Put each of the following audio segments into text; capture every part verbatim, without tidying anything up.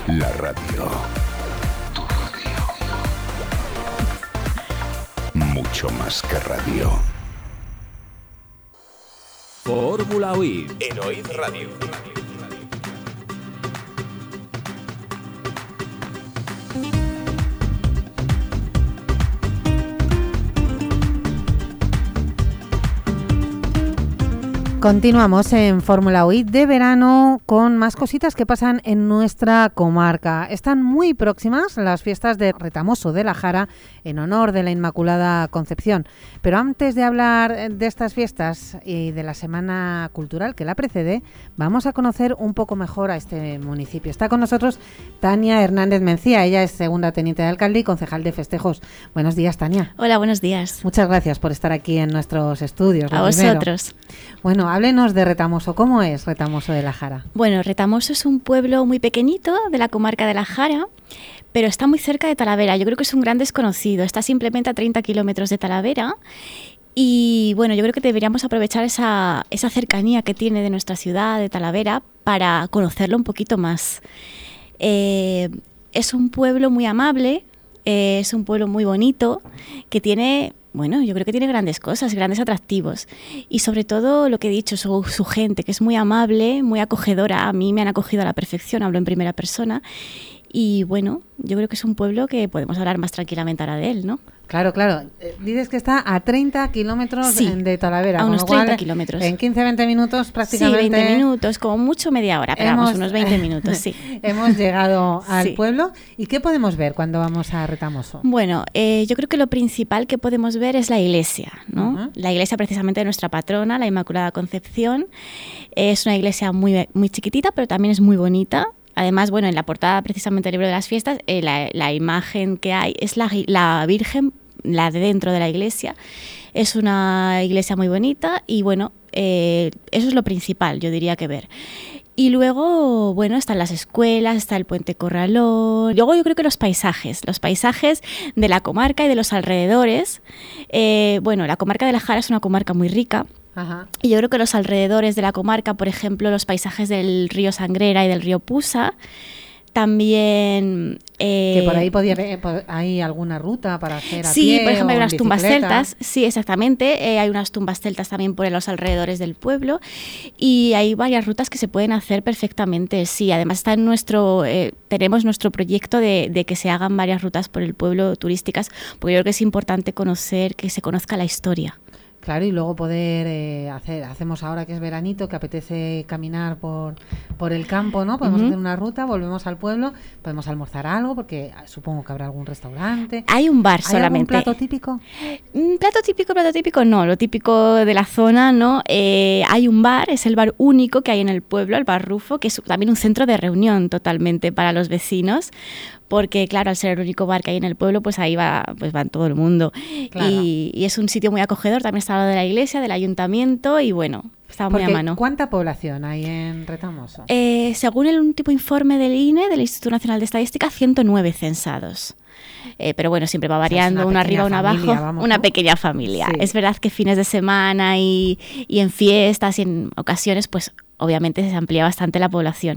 La radio. Tu radio. Mucho más que radio. Fórmula O I D en O I D Radio. Continuamos en Fórmula O I D de verano con más cositas que pasan en nuestra comarca. Están muy próximas las fiestas de Retamoso de la Jara en honor de la Inmaculada Concepción. Pero antes de hablar de estas fiestas y de la Semana Cultural que la precede, vamos a conocer un poco mejor a este municipio. Está con nosotros Tania Hernández Mencía. Ella es segunda teniente de alcalde y concejal de festejos. Buenos días, Tania. Hola, buenos días. Muchas gracias por estar aquí en nuestros estudios. A vosotros. Bueno, háblenos de Retamoso. ¿Cómo es Retamoso de la Jara? Bueno, Retamoso es un pueblo muy pequeñito de la comarca de la Jara, pero está muy cerca de Talavera. Yo creo que es un gran desconocido. Está simplemente a treinta kilómetros de Talavera. Y bueno, yo creo que deberíamos aprovechar esa, esa cercanía que tiene de nuestra ciudad, de Talavera, para conocerlo un poquito más. Eh, es un pueblo muy amable, eh, es un pueblo muy bonito, que tiene... Bueno, yo creo que tiene grandes cosas, grandes atractivos y sobre todo lo que he dicho, su, su gente, que es muy amable, muy acogedora. A mí me han acogido a la perfección, hablo en primera persona y bueno, yo creo que es un pueblo que podemos hablar más tranquilamente ahora de él, ¿no? Claro, claro. Eh, dices que está a treinta kilómetros sí, de Talavera. A unos con lo cual, treinta kilómetros. En quince a veinte minutos prácticamente. Sí, veinte minutos, como mucho media hora, pero hemos, vamos, unos veinte minutos, sí. Hemos llegado al sí. pueblo. ¿Y qué podemos ver cuando vamos a Retamoso? Bueno, eh, yo creo que lo principal que podemos ver es la iglesia, ¿no? Uh-huh. La iglesia precisamente de nuestra patrona, la Inmaculada Concepción. Es una iglesia muy, muy chiquitita, pero también es muy bonita. Además, bueno, en la portada precisamente del libro de las fiestas, eh, la, la imagen que hay es la, la Virgen, la de dentro de la iglesia. Es una iglesia muy bonita y bueno, eh, eso es lo principal, yo diría que ver. Y luego, bueno, están las escuelas, está el Puente Corralón. Luego yo creo que los paisajes, los paisajes de la comarca y de los alrededores. Eh, bueno, la comarca de la Jara es una comarca muy rica. Ajá. Y yo creo que los alrededores de la comarca, por ejemplo, los paisajes del río Sangrera y del río Pusa, también... Eh, que por ahí podía haber, hay alguna ruta para hacer a sí, pie por ejemplo, hay unas bicicleta. tumbas celtas, sí, exactamente, eh, hay unas tumbas celtas también por los alrededores del pueblo y hay varias rutas que se pueden hacer perfectamente, sí, además está en nuestro, eh, tenemos nuestro proyecto de, de que se hagan varias rutas por el pueblo turísticas, porque yo creo que es importante conocer, que se conozca la historia. Claro, y luego poder eh, hacer, hacemos ahora que es veranito, que apetece caminar por, por el campo, ¿no? Podemos uh-huh. hacer una ruta, volvemos al pueblo, podemos almorzar algo, porque supongo que habrá algún restaurante. Hay un bar ¿Hay solamente. ¿Hay algún plato típico? Mm, plato típico, plato típico no, lo típico de la zona, ¿no? Eh, hay un bar, es el bar único que hay en el pueblo, el Bar Rufo, que es también un centro de reunión totalmente para los vecinos, porque claro, al ser el único bar que hay en el pueblo, pues ahí va, pues van todo el mundo. Claro. Y, y es un sitio muy acogedor, también está al lado de la iglesia, del ayuntamiento y bueno, está muy a mano. ¿Cuánta población hay en Retamoso? Eh, según el último informe del I N E, del Instituto Nacional de Estadística, ciento nueve censados. Eh, pero bueno, siempre va variando, o sea, uno arriba, uno familia, abajo, vamos, una ¿no? pequeña familia. Sí. Es verdad que fines de semana y, y en fiestas y en ocasiones, pues obviamente se amplía bastante la población.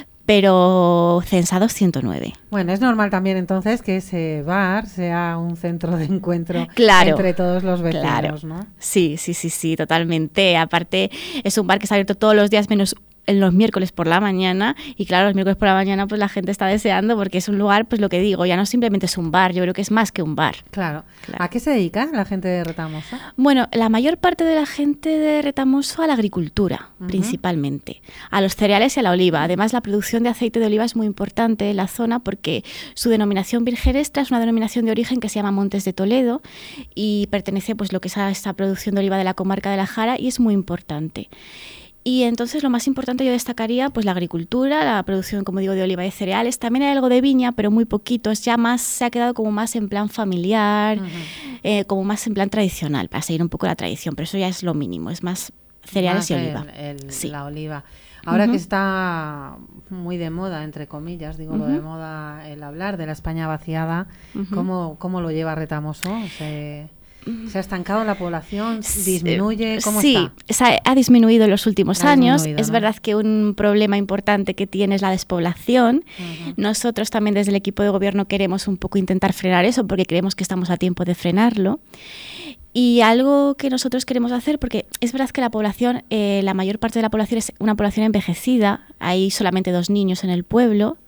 Pero censados ciento nueve. Bueno, es normal también entonces que ese bar sea un centro de encuentro claro, entre todos los vecinos, claro. ¿no? Sí, sí, sí, sí, totalmente. Aparte, es un bar que está abierto todos los días menos en los miércoles por la mañana y claro, los miércoles por la mañana pues la gente está deseando porque es un lugar, pues lo que digo, ya no simplemente es un bar, yo creo que es más que un bar. Claro. claro. ¿A qué se dedica la gente de Retamoso? Bueno, la mayor parte de la gente de Retamoso a la agricultura, uh-huh. principalmente, a los cereales y a la oliva. Además, la producción de aceite de oliva es muy importante en la zona porque su denominación virgen extra es una denominación de origen que se llama Montes de Toledo y pertenece pues lo que es a esta producción de oliva de la comarca de la Jara y es muy importante. Y entonces lo más importante yo destacaría pues la agricultura, la producción, como digo, de oliva y de cereales. También hay algo de viña, pero muy poquito. Es ya más, se ha quedado como más en plan familiar, uh-huh. eh, como más en plan tradicional, para seguir un poco la tradición. Pero eso ya es lo mínimo, es más cereales más y oliva. El, el, sí. La oliva. Ahora uh-huh. que está muy de moda, entre comillas, digo uh-huh. lo de moda, el hablar de la España vaciada, uh-huh. ¿cómo, cómo lo lleva Retamoso? O sea, ¿Se ha estancado la población? ¿Disminuye? ¿Cómo sí, está? Sí, ha disminuido en los últimos ha años. ¿no? Es verdad que un problema importante que tiene es la despoblación. Uh-huh. Nosotros también desde el equipo de gobierno queremos un poco intentar frenar eso porque creemos que estamos a tiempo de frenarlo. Y algo que nosotros queremos hacer, porque es verdad que la población, eh, la mayor parte de la población es una población envejecida, hay solamente dos niños en el pueblo,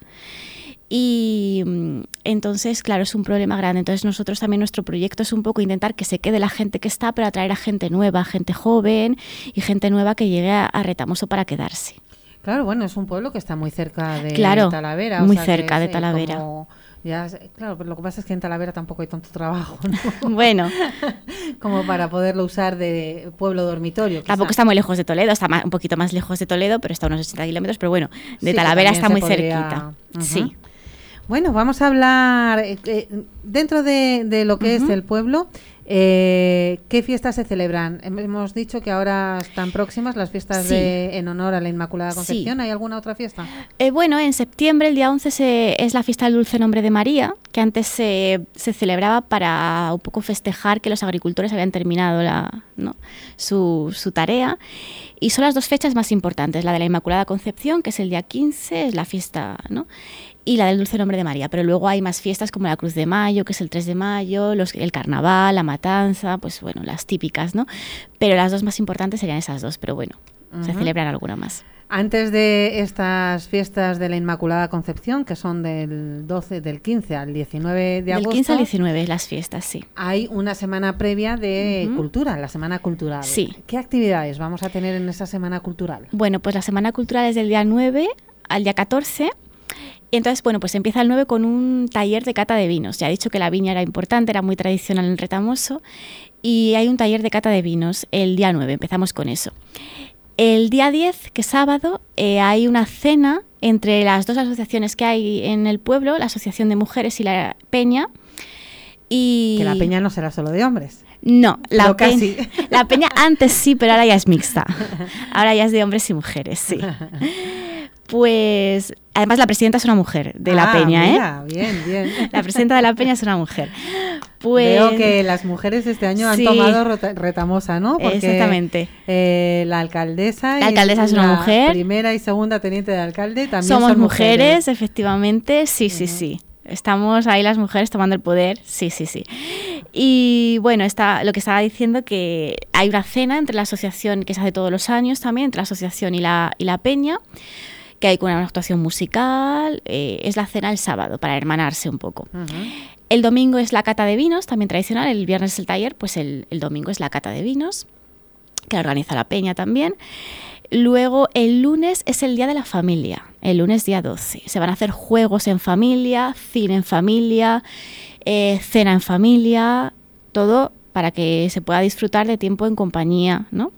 y entonces, claro, es un problema grande. Entonces nosotros también nuestro proyecto es un poco intentar que se quede la gente que está, pero atraer a gente nueva, gente joven y gente nueva que llegue a, a Retamoso para quedarse. Claro, bueno, es un pueblo que está muy cerca de claro, Talavera. muy o sea, cerca es, de Talavera. Como, ya, claro, pero lo que pasa es que en Talavera tampoco hay tanto trabajo, ¿no? Bueno. Como para poderlo usar de pueblo dormitorio. Quizá. Tampoco está muy lejos de Toledo, está más, un poquito más lejos de Toledo, pero está a unos ochenta kilómetros, pero bueno, de sí, Talavera está muy podría... cerquita. Uh-huh. Sí. Bueno, vamos a hablar, eh, eh, dentro de, de lo que uh-huh. es el pueblo, eh, ¿qué fiestas se celebran? Hemos dicho que ahora están próximas las fiestas sí. de, en honor a la Inmaculada Concepción. Sí. ¿Hay alguna otra fiesta? Eh, bueno, en septiembre, el día once, se, es la fiesta del Dulce Nombre de María, que antes se, se celebraba para un poco festejar que los agricultores habían terminado la, ¿no? su, su tarea. Y son las dos fechas más importantes, la de la Inmaculada Concepción, que es el día quince, es la fiesta, ¿no? Y la del Dulce Nombre de María, pero luego hay más fiestas como la Cruz de Mayo, que es el tres de mayo, los, el Carnaval, la Matanza, pues bueno, las típicas, ¿no? Pero las dos más importantes serían esas dos, pero bueno, uh-huh. se celebran alguna más. Antes de estas fiestas de la Inmaculada Concepción, que son del doce, del quince al diecinueve de agosto. Del quince al diecinueve las fiestas, sí. Hay una semana previa de uh-huh. cultura, la Semana Cultural. Sí. ¿Qué actividades vamos a tener en esa Semana Cultural? Bueno, pues la Semana Cultural es del día nueve al día catorce. Y entonces, bueno, pues empieza el nueve con un taller de cata de vinos. Ya he dicho que la viña era importante, era muy tradicional en Retamoso. Y hay un taller de cata de vinos el día nueve, empezamos con eso. El día diez, que es sábado, eh, hay una cena entre las dos asociaciones que hay en el pueblo, la Asociación de Mujeres y la Peña. Y... Que la Peña no será solo de hombres. No, la, pe- casi. la Peña antes sí, pero ahora ya es mixta. Ahora ya es de hombres y mujeres, sí. Pues, además la presidenta es una mujer de la ah, Peña, mira, ¿eh? bien, bien. La presidenta de la Peña es una mujer. Pues, veo que las mujeres este año sí, han tomado rota- Retamosa, ¿no? Porque, exactamente. Eh, la alcaldesa, la alcaldesa y es una la mujer. primera y segunda teniente de alcalde también somos son mujeres, mujeres, efectivamente, sí, uh-huh. sí, sí. Estamos ahí las mujeres tomando el poder, sí, sí, sí. Y bueno, está, lo que estaba diciendo que hay una cena entre la asociación, que se hace todos los años también, entre la asociación y la, y la Peña, que hay una actuación musical, eh, es la cena el sábado, para hermanarse un poco. Uh-huh. El domingo es la cata de vinos, también tradicional, el viernes es el taller, pues el, el domingo es la cata de vinos, que la organiza la Peña también. Luego el lunes es el día de la familia, el lunes día doce. Se van a hacer juegos en familia, cine en familia, eh, cena en familia, todo para que se pueda disfrutar de tiempo en compañía, ¿no?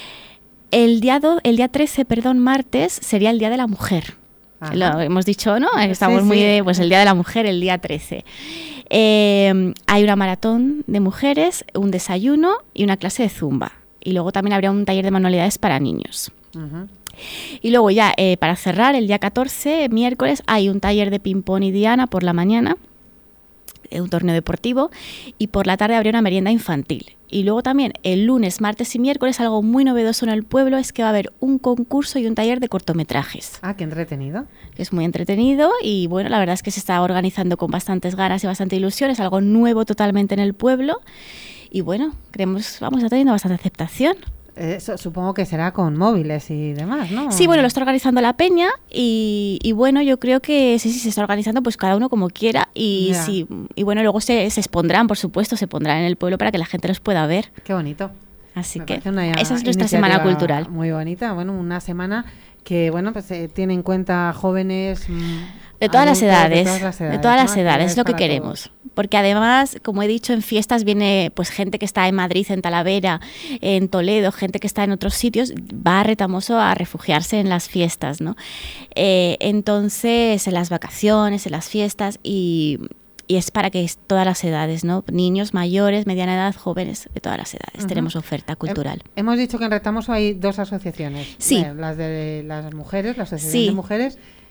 El día, do, el día trece, perdón, martes, sería el Día de la Mujer. Ajá. Lo hemos dicho, ¿no? Estamos sí, muy sí. de, pues el Día de la Mujer, el día trece. Eh, hay una maratón de mujeres, un desayuno y una clase de zumba. Y luego también habría un taller de manualidades para niños. Uh-huh. Y luego ya, eh, para cerrar, el día catorce, miércoles, hay un taller de ping-pong y diana por la mañana, un torneo deportivo, y por la tarde habría una merienda infantil. Y luego también el lunes, martes y miércoles, algo muy novedoso en el pueblo es que va a haber un concurso y un taller de cortometrajes. Ah, qué entretenido. Es muy entretenido y bueno, la verdad es que se está organizando con bastantes ganas y bastante ilusión, es algo nuevo totalmente en el pueblo y bueno, creemos, vamos, está teniendo bastante aceptación. Eso, supongo que será con móviles y demás, ¿no? Sí, bueno, lo está organizando la Peña y, y bueno, yo creo que sí, sí, se está organizando pues cada uno como quiera y yeah. sí, y bueno, luego se, se expondrán, por supuesto, se pondrán en el pueblo para que la gente los pueda ver. Qué bonito. Así Me que una esa es nuestra semana cultural. Muy bonita, bueno, una semana que, bueno, pues eh, tiene en cuenta jóvenes... Mmm, De todas, adultos, las edades, de todas las edades, de todas ¿no? las edades, es lo que para queremos. Todos. Porque además, como he dicho, en fiestas viene pues gente que está en Madrid, en Talavera, en Toledo, gente que está en otros sitios, va a Retamoso a refugiarse en las fiestas, ¿no? Eh, entonces, en las vacaciones, en las fiestas, y, y es para que es todas las edades, ¿no? Niños, mayores, mediana edad, jóvenes, de todas las edades. Uh-huh. Tenemos oferta cultural. He, hemos dicho que en Retamoso hay dos asociaciones. Sí. Bueno, las de las mujeres, la Asociación sí. de Mujeres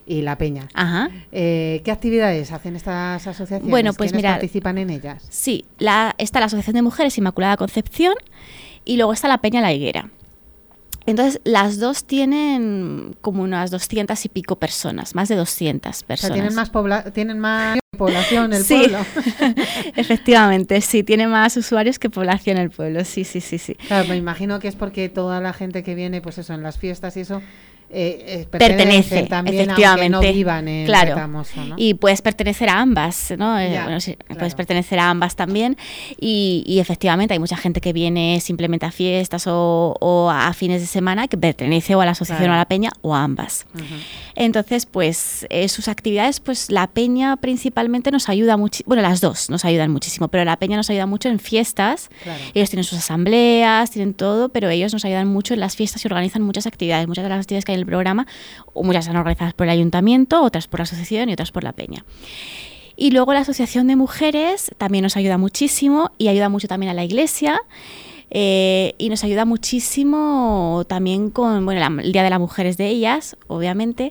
y La Peña. Ajá. Eh, ¿Qué actividades hacen estas asociaciones? Bueno, pues ¿Quiénes mira, participan en ellas? Sí, la, está la Asociación de Mujeres Inmaculada Concepción y luego está La Peña La Higuera. Entonces, las dos tienen como unas doscientas y pico personas, más de doscientas personas. O sea, tienen más, pobla- tienen más población el sí. pueblo. Efectivamente, sí, tiene más usuarios que población el pueblo, sí, sí, sí, sí. Claro, me imagino que es porque toda la gente que viene, pues eso, en las fiestas y eso, eh, eh, pertenece, también, efectivamente, aunque no vivan en claro. Retamoso, ¿no? Y puedes pertenecer a ambas, ¿no? Ya, bueno, sí, claro. Puedes pertenecer a ambas también y, y efectivamente hay mucha gente que viene simplemente a fiestas o, o a fines de semana que pertenece o a la asociación claro. o a la peña o a ambas. Uh-huh. Entonces, pues eh, sus actividades, pues la peña principalmente nos ayuda mucho, bueno, las dos nos ayudan muchísimo, pero la peña nos ayuda mucho en fiestas. Claro. Ellos tienen sus asambleas, tienen todo, pero ellos nos ayudan mucho en las fiestas y organizan muchas actividades, muchas de las actividades que hay en el programa, o muchas están organizadas por el ayuntamiento, otras por la asociación y otras por la peña. Y luego la asociación de mujeres también nos ayuda muchísimo y ayuda mucho también a la iglesia. Eh, y nos ayuda muchísimo también con, bueno, la, el Día de las Mujeres de ellas, obviamente,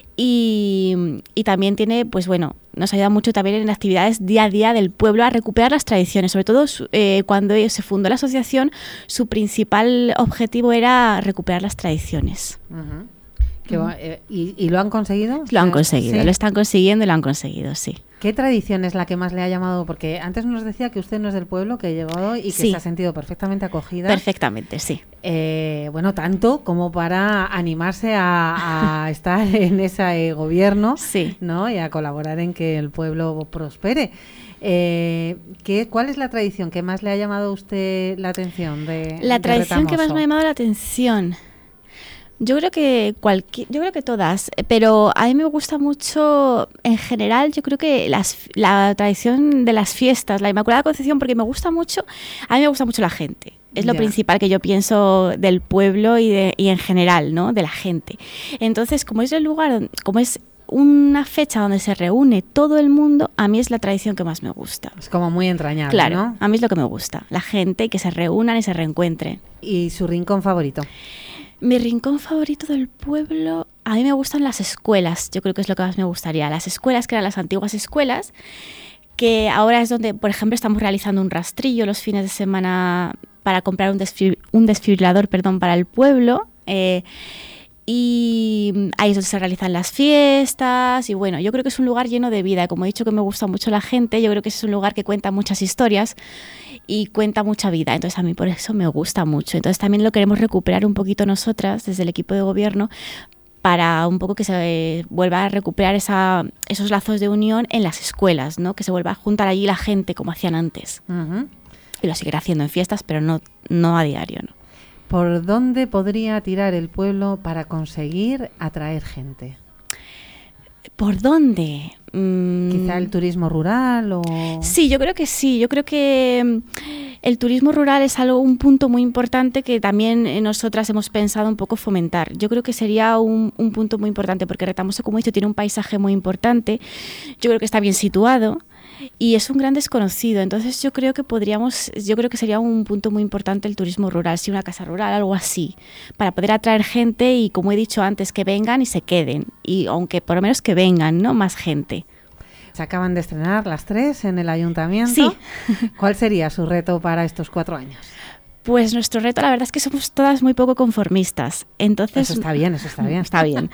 y, y también tiene, pues bueno, nos ayuda mucho también en actividades día a día del pueblo a recuperar las tradiciones, sobre todo eh, cuando se fundó la asociación, su principal objetivo era recuperar las tradiciones. Uh-huh. Que, uh-huh. eh, ¿y, ¿Y lo han conseguido? Lo han conseguido, ¿Sí? lo están consiguiendo y lo han conseguido, sí. ¿Qué tradición es la que más le ha llamado? Porque antes nos decía que usted no es del pueblo, que ha llegado y que sí. se ha sentido perfectamente acogida. Perfectamente, sí. Eh, bueno, tanto como para animarse a, a estar en ese eh, gobierno, sí. ¿no? Y a colaborar en que el pueblo prospere. Eh, ¿qué, ¿Cuál es la tradición que más le ha llamado a usted la atención de La de tradición que más Retamoso? me ha llamado la atención... Yo creo que cualquier, yo creo que todas, pero a mí me gusta mucho, en general, yo creo que las, la tradición de las fiestas, la Inmaculada Concepción, porque me gusta mucho, a mí me gusta mucho la gente. Es lo Ya. principal que yo pienso del pueblo y, de, y en general, ¿no? De la gente. Entonces, como es el lugar, como es una fecha donde se reúne todo el mundo, a mí es la tradición que más me gusta. Es como muy entrañable, Claro, ¿no? a mí es lo que me gusta, la gente, que se reúnan y se reencuentren. ¿Y su rincón favorito? Mi rincón favorito del pueblo, a mí me gustan las escuelas, yo creo que es lo que más me gustaría. Las escuelas, que eran las antiguas escuelas, que ahora es donde, por ejemplo, estamos realizando un rastrillo los fines de semana para comprar un, desfib- un desfibrilador perdón, para el pueblo. Eh, y ahí es donde se realizan las fiestas y bueno, yo creo que es un lugar lleno de vida. Como he dicho que me gusta mucho la gente, yo creo que es un lugar que cuenta muchas historias y cuenta mucha vida, entonces a mí por eso me gusta mucho. Entonces también lo queremos recuperar un poquito nosotras desde el equipo de gobierno para un poco que se vuelva a recuperar esa, esos lazos de unión en las escuelas, ¿no? Que se vuelva a juntar allí la gente como hacían antes. Uh-huh. Y lo seguirá haciendo en fiestas, pero no, no a diario, ¿no? ¿Por dónde podría tirar el pueblo para conseguir atraer gente? ¿Por dónde? Mm, ¿Quizá el turismo rural o...? Sí, yo creo que sí. Yo creo que mm, el turismo rural es algo, un punto muy importante que también eh, nosotras hemos pensado un poco fomentar. Yo creo que sería un, un punto muy importante porque Retamoso, como he dicho, tiene un paisaje muy importante. Yo creo que está bien situado y es un gran desconocido. Entonces yo creo que podríamos, yo creo que sería un punto muy importante el turismo rural, sí, una casa rural, algo así, para poder atraer gente y, como he dicho antes, que vengan y se queden. Y aunque por lo menos que vengan, ¿no? Más gente. Se acaban de estrenar las tres en el ayuntamiento. Sí. ¿Cuál sería su reto para estos cuatro años? Pues nuestro reto, la verdad es que somos todas muy poco conformistas. Entonces, eso está bien, eso está bien. Está bien.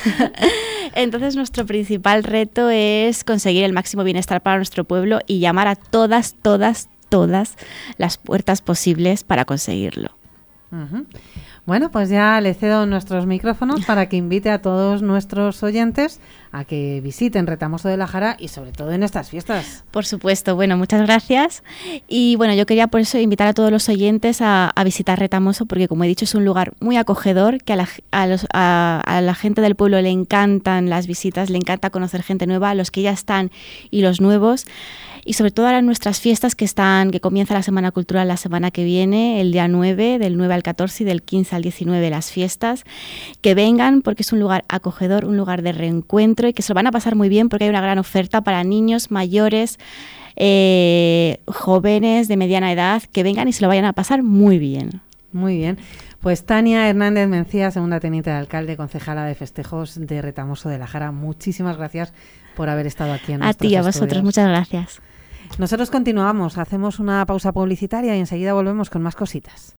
Entonces, nuestro principal reto es conseguir el máximo bienestar para nuestro pueblo y llamar a todas, todas, todas las puertas posibles para conseguirlo. Uh-huh. Bueno, pues ya le cedo nuestros micrófonos para que invite a todos nuestros oyentes a que visiten Retamoso de la Jara y sobre todo en estas fiestas. Por supuesto, bueno, muchas gracias. Y bueno, yo quería por eso invitar a todos los oyentes a, a visitar Retamoso porque, como he dicho, es un lugar muy acogedor, que a la, a, los, a, a la gente del pueblo le encantan las visitas, le encanta conocer gente nueva, a los que ya están y los nuevos. Y sobre todo ahora en nuestras fiestas que están, que comienza la Semana Cultural la semana que viene, el día nueve, del nueve al catorce y del quince al diecinueve las fiestas, que vengan porque es un lugar acogedor, un lugar de reencuentro y que se lo van a pasar muy bien porque hay una gran oferta para niños, mayores, eh, jóvenes de mediana edad, que vengan y se lo vayan a pasar muy bien. Muy bien. Pues Tania Hernández Mencía, segunda teniente de alcalde, concejala de festejos de Retamoso de la Jara, muchísimas gracias por haber estado aquí en nuestros estudios. A ti, a estudios. vosotros, muchas gracias. Nosotros continuamos, hacemos una pausa publicitaria y enseguida volvemos con más cositas.